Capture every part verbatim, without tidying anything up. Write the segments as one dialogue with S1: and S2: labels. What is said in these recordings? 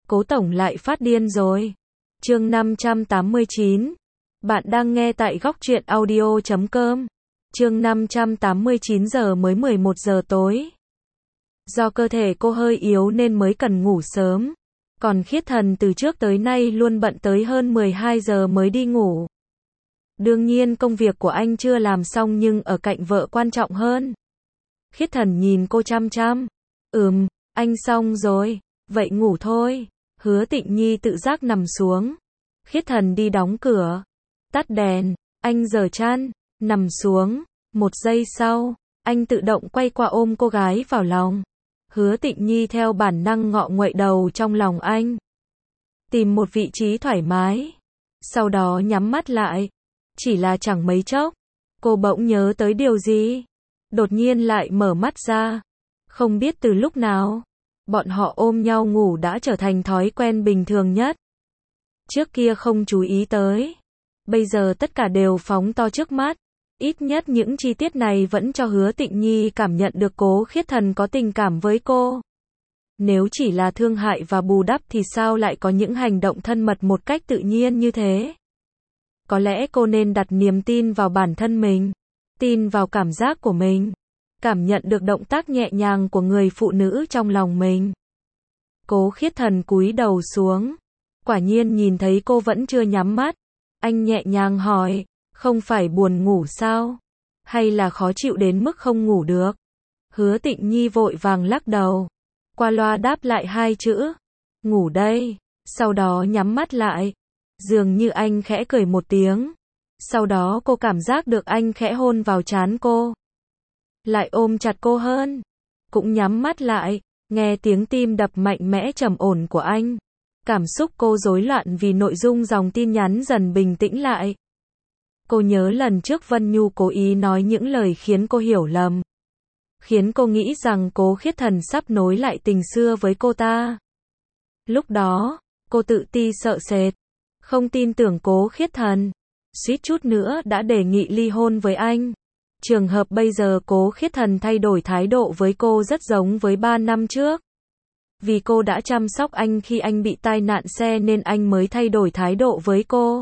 S1: Cố tổng lại phát điên rồi. Chương năm trăm tám mươi chín. Bạn đang nghe tại góc truyện audio chấm com. Chương năm trăm tám mươi chín giờ mới mười một giờ tối. Do cơ thể cô hơi yếu nên mới cần ngủ sớm. Còn Khiết Thần từ trước tới nay luôn bận tới hơn mười hai giờ mới đi ngủ. Đương nhiên công việc của anh chưa làm xong nhưng ở cạnh vợ quan trọng hơn. Khiết Thần nhìn cô chăm chăm. Ừm, anh xong rồi. Vậy ngủ thôi. Hứa Tịnh Nhi tự giác nằm xuống. Khiết Thần đi đóng cửa. Tắt đèn. Anh giở chăn. Nằm xuống. Một giây sau, anh tự động quay qua ôm cô gái vào lòng. Hứa Tịnh Nhi theo bản năng ngọ nguậy đầu trong lòng anh. Tìm một vị trí thoải mái. Sau đó nhắm mắt lại. Chỉ là chẳng mấy chốc. Cô bỗng nhớ tới điều gì. Đột nhiên lại mở mắt ra. Không biết từ lúc nào. Bọn họ ôm nhau ngủ đã trở thành thói quen bình thường nhất. Trước kia không chú ý tới. Bây giờ tất cả đều phóng to trước mắt. Ít nhất những chi tiết này vẫn cho Hứa Tịnh Nhi cảm nhận được Cố Khiết Thần có tình cảm với cô. Nếu chỉ là thương hại và bù đắp thì sao lại có những hành động thân mật một cách tự nhiên như thế? Có lẽ cô nên đặt niềm tin vào bản thân mình. Tin vào cảm giác của mình. Cảm nhận được động tác nhẹ nhàng của người phụ nữ trong lòng mình. Cố Khiết Thần cúi đầu xuống. Quả nhiên nhìn thấy cô vẫn chưa nhắm mắt. Anh nhẹ nhàng hỏi, không phải buồn ngủ sao? Hay là khó chịu đến mức không ngủ được? Hứa Tịnh Nhi vội vàng lắc đầu. Qua loa đáp lại hai chữ. Ngủ đây. Sau đó nhắm mắt lại. Dường như anh khẽ cười một tiếng. Sau đó cô cảm giác được anh khẽ hôn vào trán cô. Lại ôm chặt cô hơn. Cũng nhắm mắt lại. Nghe tiếng tim đập mạnh mẽ trầm ổn của anh. Cảm xúc cô rối loạn vì nội dung dòng tin nhắn dần bình tĩnh lại. Cô nhớ lần trước Vân Nhu cố ý nói những lời khiến cô hiểu lầm. Khiến cô nghĩ rằng Cố Khiết Thần sắp nối lại tình xưa với cô ta. Lúc đó, cô tự ti sợ sệt. Không tin tưởng Cố Khiết Thần. Suýt chút nữa đã đề nghị ly hôn với anh. Trường hợp bây giờ Cố Khiết Thần thay đổi thái độ với cô rất giống với ba năm trước. Vì cô đã chăm sóc anh khi anh bị tai nạn xe nên anh mới thay đổi thái độ với cô.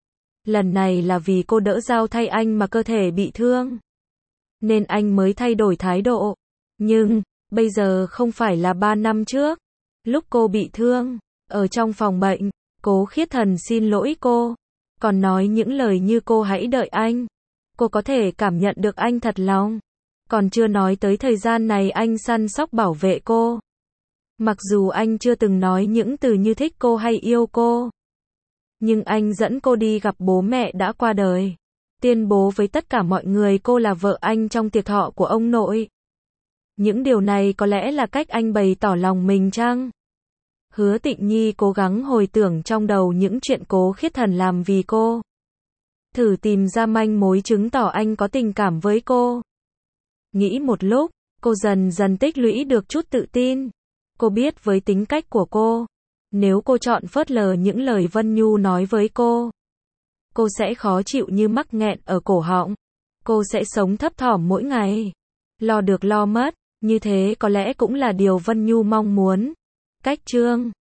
S1: Lần này là vì cô đỡ dao thay anh mà cơ thể bị thương. Nên anh mới thay đổi thái độ. Nhưng, bây giờ không phải là ba năm trước. Lúc cô bị thương, ở trong phòng bệnh, Cố Khiết Thần xin lỗi cô. Còn nói những lời như cô hãy đợi anh. Cô có thể cảm nhận được anh thật lòng. Còn chưa nói tới thời gian này anh săn sóc bảo vệ cô. Mặc dù anh chưa từng nói những từ như thích cô hay yêu cô. Nhưng anh dẫn cô đi gặp bố mẹ đã qua đời. Tuyên bố với tất cả mọi người cô là vợ anh trong tiệc thọ của ông nội. Những điều này có lẽ là cách anh bày tỏ lòng mình chăng? Hứa Tịnh Nhi cố gắng hồi tưởng trong đầu những chuyện Cố Khiết Thần làm vì cô. Thử tìm ra manh mối chứng tỏ anh có tình cảm với cô. Nghĩ một lúc, cô dần dần tích lũy được chút tự tin. Cô biết với tính cách của cô, nếu cô chọn phớt lờ những lời Vân Nhu nói với cô, cô sẽ khó chịu như mắc nghẹn ở cổ họng. Cô sẽ sống thấp thỏm mỗi ngày. Lo được lo mất, như thế có lẽ cũng là điều Vân Nhu mong muốn. Cách chương